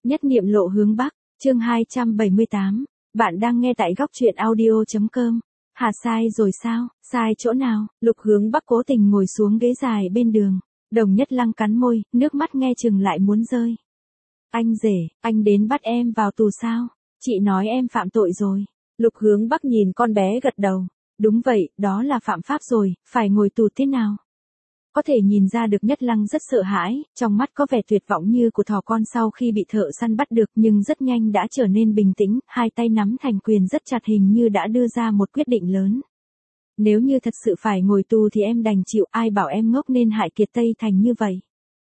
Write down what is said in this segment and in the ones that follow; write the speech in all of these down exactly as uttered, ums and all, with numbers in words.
Nhất niệm lộ hướng Bắc, chương hai trăm bảy mươi tám. Bạn đang nghe tại góc truyện audio chấm com. Hà sai rồi sao, sai chỗ nào? Lục Hướng Bắc cố tình ngồi xuống ghế dài bên đường. Đồng Nhất Lăng cắn môi, nước mắt nghe chừng lại muốn rơi. Anh rể, anh đến bắt em vào tù sao? Chị nói em phạm tội rồi. Lục Hướng Bắc nhìn con bé gật đầu. Đúng vậy, đó là phạm pháp rồi, phải ngồi tù thế nào? Có thể nhìn ra được Nhất Lăng rất sợ hãi, trong mắt có vẻ tuyệt vọng như của thỏ con sau khi bị thợ săn bắt được, nhưng rất nhanh đã trở nên bình tĩnh, hai tay nắm thành quyền rất chặt, hình như đã đưa ra một quyết định lớn. Nếu như thật sự phải ngồi tù thì em đành chịu, ai bảo em ngốc nên hại Kiệt Tây thành như vậy.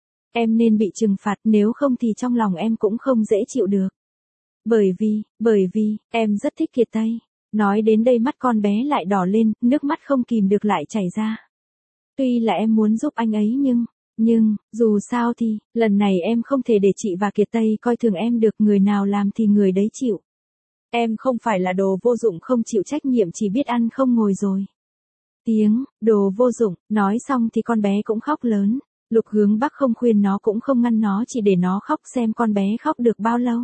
Em nên bị trừng phạt, nếu không thì trong lòng em cũng không dễ chịu được. Bởi vì, bởi vì, em rất thích Kiệt Tây. Nói đến đây mắt con bé lại đỏ lên, nước mắt không kìm được lại chảy ra. Tuy là em muốn giúp anh ấy nhưng, nhưng, dù sao thì, lần này em không thể để chị và Kiệt Tây coi thường em được, người nào làm thì người đấy chịu. Em không phải là đồ vô dụng không chịu trách nhiệm, chỉ biết ăn không ngồi rồi. Tiếng, đồ vô dụng, nói xong thì con bé cũng khóc lớn. Lục Hướng Bắc không khuyên nó cũng không ngăn nó, chỉ để nó khóc xem con bé khóc được bao lâu.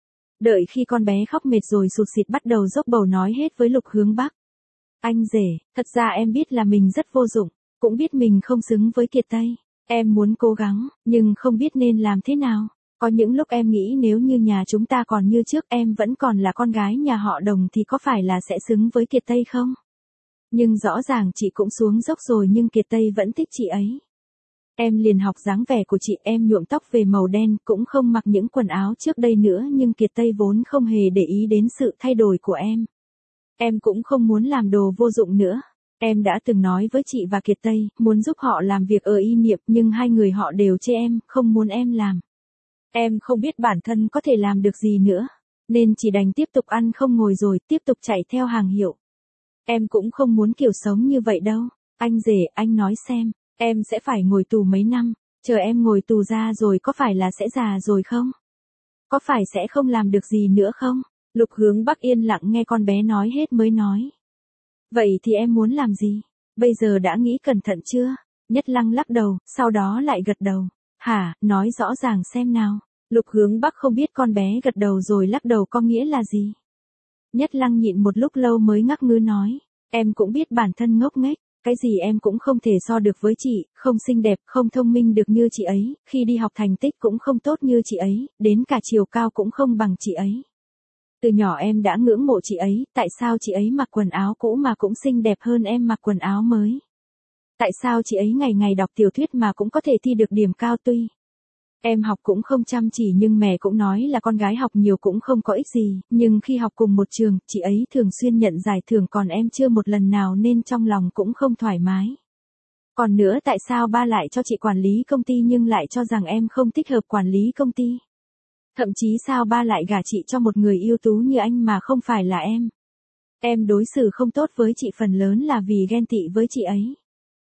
Đợi khi con bé khóc mệt rồi sụt sịt bắt đầu dốc bầu nói hết với Lục Hướng Bắc. Anh rể, thật ra em biết là mình rất vô dụng. Cũng biết mình không xứng với Kiệt Tây. Em muốn cố gắng, nhưng không biết nên làm thế nào. Có những lúc em nghĩ nếu như nhà chúng ta còn như trước, em vẫn còn là con gái nhà họ Đồng thì có phải là sẽ xứng với Kiệt Tây không? Nhưng rõ ràng chị cũng xuống dốc rồi nhưng Kiệt Tây vẫn thích chị ấy. Em liền học dáng vẻ của chị, em nhuộm tóc về màu đen, cũng không mặc những quần áo trước đây nữa, nhưng Kiệt Tây vốn không hề để ý đến sự thay đổi của em. Em cũng không muốn làm đồ vô dụng nữa. Em đã từng nói với chị và Kiệt Tây, muốn giúp họ làm việc ở y niệm, nhưng hai người họ đều chê em, không muốn em làm. Em không biết bản thân có thể làm được gì nữa, nên chỉ đành tiếp tục ăn không ngồi rồi, tiếp tục chạy theo hàng hiệu. Em cũng không muốn kiểu sống như vậy đâu. Anh rể, anh nói xem, em sẽ phải ngồi tù mấy năm, chờ em ngồi tù ra rồi có phải là sẽ già rồi không? Có phải sẽ không làm được gì nữa không? Lục Hướng Bắc yên lặng nghe con bé nói hết mới nói. Vậy thì em muốn làm gì? Bây giờ đã nghĩ cẩn thận chưa? Nhất Lăng lắc đầu, sau đó lại gật đầu. Hả, nói rõ ràng xem nào. Lục Hướng Bắc không biết con bé gật đầu rồi lắc đầu có nghĩa là gì. Nhất Lăng nhịn một lúc lâu mới ngắc ngứ nói. Em cũng biết bản thân ngốc nghếch, cái gì em cũng không thể so được với chị, không xinh đẹp, không thông minh được như chị ấy, khi đi học thành tích cũng không tốt như chị ấy, đến cả chiều cao cũng không bằng chị ấy. Từ nhỏ em đã ngưỡng mộ chị ấy, tại sao chị ấy mặc quần áo cũ mà cũng xinh đẹp hơn em mặc quần áo mới? Tại sao chị ấy ngày ngày đọc tiểu thuyết mà cũng có thể thi được điểm cao tuy em học cũng không chăm chỉ nhưng mẹ cũng nói là con gái học nhiều cũng không có ích gì, nhưng khi học cùng một trường, chị ấy thường xuyên nhận giải thưởng còn em chưa một lần nào nên trong lòng cũng không thoải mái. Còn nữa tại sao ba lại cho chị quản lý công ty nhưng lại cho rằng em không thích hợp quản lý công ty? Thậm chí sao ba lại gả chị cho một người ưu tú như anh mà không phải là em? Em đối xử không tốt với chị phần lớn là vì ghen tị với chị ấy.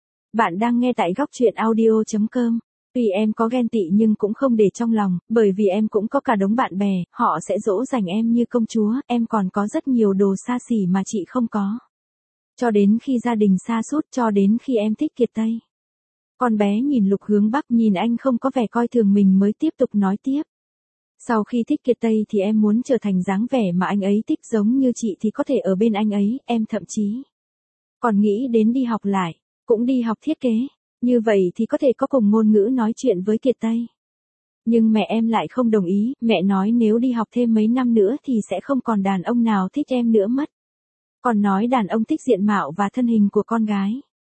Bạn đang nghe tại góc truyện audio chấm com. Tuy em có ghen tị nhưng cũng không để trong lòng, bởi vì em cũng có cả đống bạn bè, họ sẽ dỗ dành em như công chúa, em còn có rất nhiều đồ xa xỉ mà chị không có. Cho đến khi gia đình sa sút, cho đến khi em thích Kiệt Tây. Con bé nhìn Lục Hướng Bắc, nhìn anh không có vẻ coi thường mình mới tiếp tục nói tiếp. Sau khi thích Kiệt Tây thì em muốn trở thành dáng vẻ mà anh ấy thích, giống như chị thì có thể ở bên anh ấy, em thậm chí còn nghĩ đến đi học lại, cũng đi học thiết kế, như vậy thì có thể có cùng ngôn ngữ nói chuyện với Kiệt Tây. Nhưng mẹ em lại không đồng ý, mẹ nói nếu đi học thêm mấy năm nữa thì sẽ không còn đàn ông nào thích em nữa mất. Còn nói đàn ông thích diện mạo và thân hình của con gái.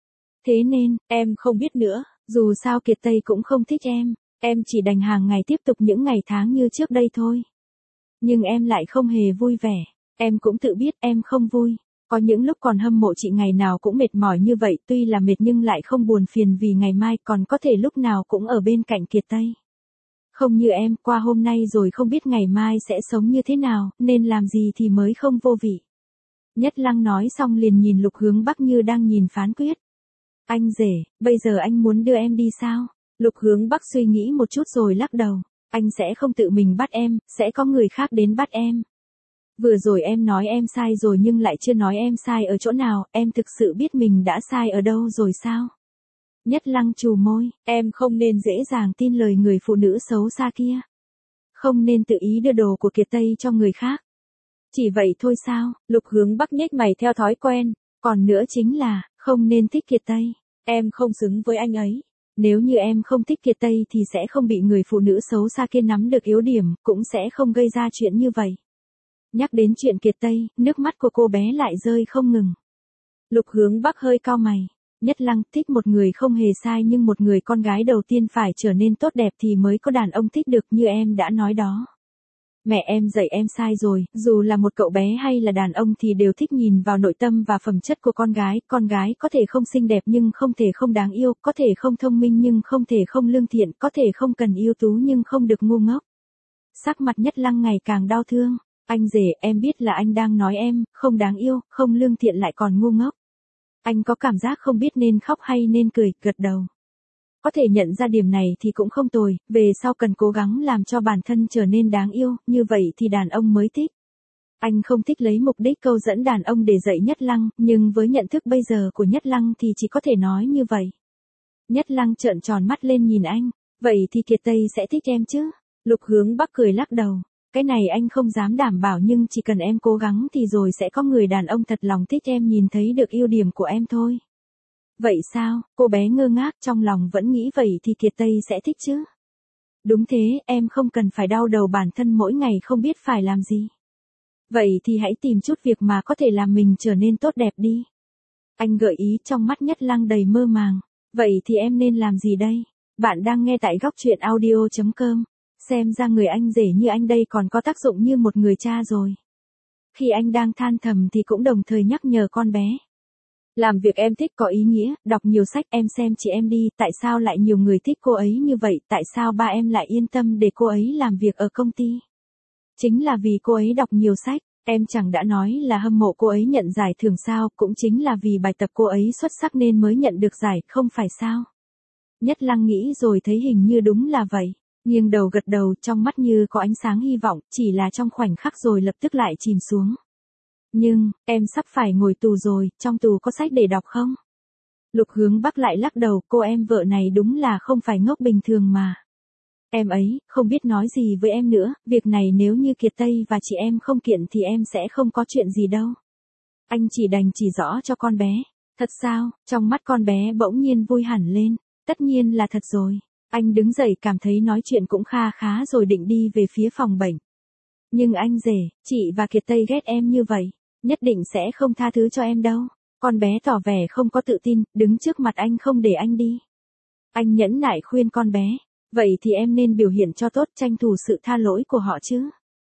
Thế nên, em không biết nữa, dù sao Kiệt Tây cũng không thích em. Em chỉ đành hàng ngày tiếp tục những ngày tháng như trước đây thôi. Nhưng em lại không hề vui vẻ. Em cũng tự biết em không vui. Có những lúc còn hâm mộ chị ngày nào cũng mệt mỏi như vậy, tuy là mệt nhưng lại không buồn phiền vì ngày mai còn có thể lúc nào cũng ở bên cạnh Kiệt Tây. Không như em, qua hôm nay rồi không biết ngày mai sẽ sống như thế nào, nên làm gì thì mới không vô vị. Nhất Lăng nói xong liền nhìn Lục Hướng Bắc như đang nhìn phán quyết. Anh rể, bây giờ anh muốn đưa em đi sao? Lục Hướng Bắc suy nghĩ một chút rồi lắc đầu. Anh sẽ không tự mình bắt em, sẽ có người khác đến bắt em. Vừa rồi em nói em sai rồi nhưng lại chưa nói em sai ở chỗ nào, em thực sự biết mình đã sai ở đâu rồi sao? Nhất Lăng trù môi, em không nên dễ dàng tin lời người phụ nữ xấu xa kia. không nên tự ý đưa đồ của Kiệt Tây cho người khác. Chỉ vậy thôi sao? Lục Hướng Bắc nhếch mày theo thói quen, còn nữa chính là, không nên thích Kiệt Tây, em không xứng với anh ấy. Nếu như em không thích Kiệt Tây thì sẽ không bị người phụ nữ xấu xa kia nắm được yếu điểm, cũng sẽ không gây ra chuyện như vậy. Nhắc đến chuyện Kiệt Tây, nước mắt của cô bé lại rơi không ngừng. Lục Hướng Bắc hơi cau mày. Nhất Lăng, thích một người không hề sai, nhưng một người con gái đầu tiên phải trở nên tốt đẹp thì mới có đàn ông thích được, như em đã nói đó. Mẹ em dạy em sai rồi, dù là một cậu bé hay là đàn ông thì đều thích nhìn vào nội tâm và phẩm chất của con gái. Con gái có thể không xinh đẹp nhưng không thể không đáng yêu, có thể không thông minh nhưng không thể không lương thiện, có thể không cần ưu tú nhưng không được ngu ngốc. Sắc mặt Nhất Lăng ngày càng đau thương. Anh rể, em biết là anh đang nói em, không đáng yêu, không lương thiện lại còn ngu ngốc. Anh có cảm giác không biết nên khóc hay nên cười, gật đầu. Có thể nhận ra điểm này thì cũng không tồi, về sau cần cố gắng làm cho bản thân trở nên đáng yêu, như vậy thì đàn ông mới thích. Anh không thích lấy mục đích câu dẫn đàn ông để dạy Nhất Lăng, nhưng với nhận thức bây giờ của Nhất Lăng thì chỉ có thể nói như vậy. Nhất Lăng trợn tròn mắt lên nhìn anh, vậy thì Kiệt Tây sẽ thích em chứ? Lục Hướng Bắc cười lắc đầu. Cái này anh không dám đảm bảo, nhưng chỉ cần em cố gắng thì rồi sẽ có người đàn ông thật lòng thích em, nhìn thấy được ưu điểm của em thôi. Vậy sao? Cô bé ngơ ngác, trong lòng vẫn nghĩ vậy thì Kiệt Tây sẽ thích chứ? Đúng thế, em không cần phải đau đầu bản thân mỗi ngày không biết phải làm gì. Vậy thì hãy tìm chút việc mà có thể làm mình trở nên tốt đẹp đi. Anh gợi ý, trong mắt Nhất Lăng đầy mơ màng. Vậy thì em nên làm gì đây? Bạn đang nghe tại góc truyện audio chấm com. Xem ra người anh rể như anh đây còn có tác dụng như một người cha rồi. Khi anh đang than thầm thì cũng đồng thời nhắc nhở con bé. Làm việc em thích có ý nghĩa, đọc nhiều sách, em xem chị em đi, tại sao lại nhiều người thích cô ấy như vậy, tại sao ba em lại yên tâm để cô ấy làm việc ở công ty? Chính là vì cô ấy đọc nhiều sách, em chẳng đã nói là hâm mộ cô ấy nhận giải thưởng sao, cũng chính là vì bài tập cô ấy xuất sắc nên mới nhận được giải, không phải sao? Nhất Lăng nghĩ rồi thấy hình như đúng là vậy. Nghiêng đầu gật đầu, trong mắt như có ánh sáng hy vọng, chỉ là trong khoảnh khắc rồi lập tức lại chìm xuống. Nhưng, em sắp phải ngồi tù rồi, trong tù có sách để đọc không? Lục Hướng Bắc lại lắc đầu, cô em vợ này đúng là không phải ngốc bình thường mà. Em ấy, không biết nói gì với em nữa, việc này nếu như Kiệt Tây và chị em không kiện thì em sẽ không có chuyện gì đâu. Anh chỉ đành chỉ rõ cho con bé. Thật sao? Trong mắt con bé bỗng nhiên vui hẳn lên. Tất nhiên là thật rồi. Anh đứng dậy cảm thấy nói chuyện cũng kha khá rồi định đi về phía phòng bệnh. Nhưng anh rể, chị và Kiệt Tây ghét em như vậy, nhất định sẽ không tha thứ cho em đâu. Con bé tỏ vẻ không có tự tin, đứng trước mặt anh không để anh đi. Anh nhẫn nại khuyên con bé, vậy thì em nên biểu hiện cho tốt, tranh thủ sự tha lỗi của họ chứ.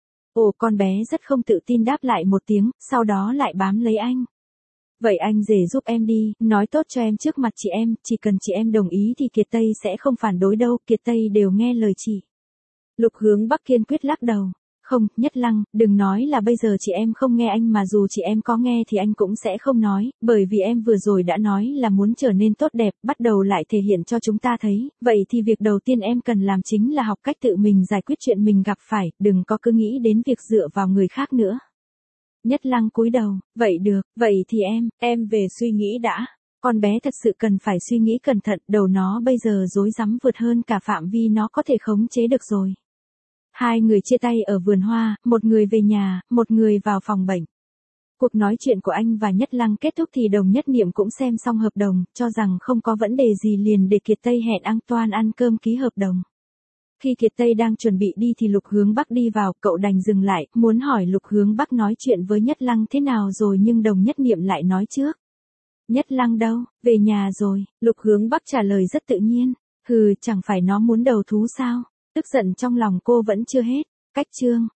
Ồ, con bé rất không tự tin đáp lại một tiếng, sau đó lại bám lấy anh. Vậy anh rể giúp em đi, nói tốt cho em trước mặt chị em, chỉ cần chị em đồng ý thì Kiệt Tây sẽ không phản đối đâu, Kiệt Tây đều nghe lời chị. Lục Hướng Bắc kiên quyết lắc đầu. Không, Nhất Lăng, đừng nói là bây giờ chị em không nghe anh, mà dù chị em có nghe thì anh cũng sẽ không nói, bởi vì em vừa rồi đã nói là muốn trở nên tốt đẹp, bắt đầu lại thể hiện cho chúng ta thấy, vậy thì việc đầu tiên em cần làm chính là học cách tự mình giải quyết chuyện mình gặp phải, đừng có cứ nghĩ đến việc dựa vào người khác nữa. Nhất Lăng cúi đầu, vậy được, vậy thì em, em về suy nghĩ đã. Con bé thật sự cần phải suy nghĩ cẩn thận, đầu nó bây giờ rối rắm vượt hơn cả phạm vi nó có thể khống chế được rồi. Hai người chia tay ở vườn hoa, một người về nhà, một người vào phòng bệnh. Cuộc nói chuyện của anh và Nhất Lăng kết thúc thì Đồng Nhất Niệm cũng xem xong hợp đồng, cho rằng không có vấn đề gì liền để Kiệt Tây hẹn Antoine ăn cơm ký hợp đồng. Khi Kiệt Tây đang chuẩn bị đi thì Lục Hướng Bắc đi vào, cậu đành dừng lại, muốn hỏi Lục Hướng Bắc nói chuyện với Nhất Lăng thế nào rồi nhưng Đồng Nhất Niệm lại nói trước. Nhất Lăng đâu, về nhà rồi, Lục Hướng Bắc trả lời rất tự nhiên, hừ, chẳng phải nó muốn đầu thú sao, tức giận trong lòng cô vẫn chưa hết, cách chương.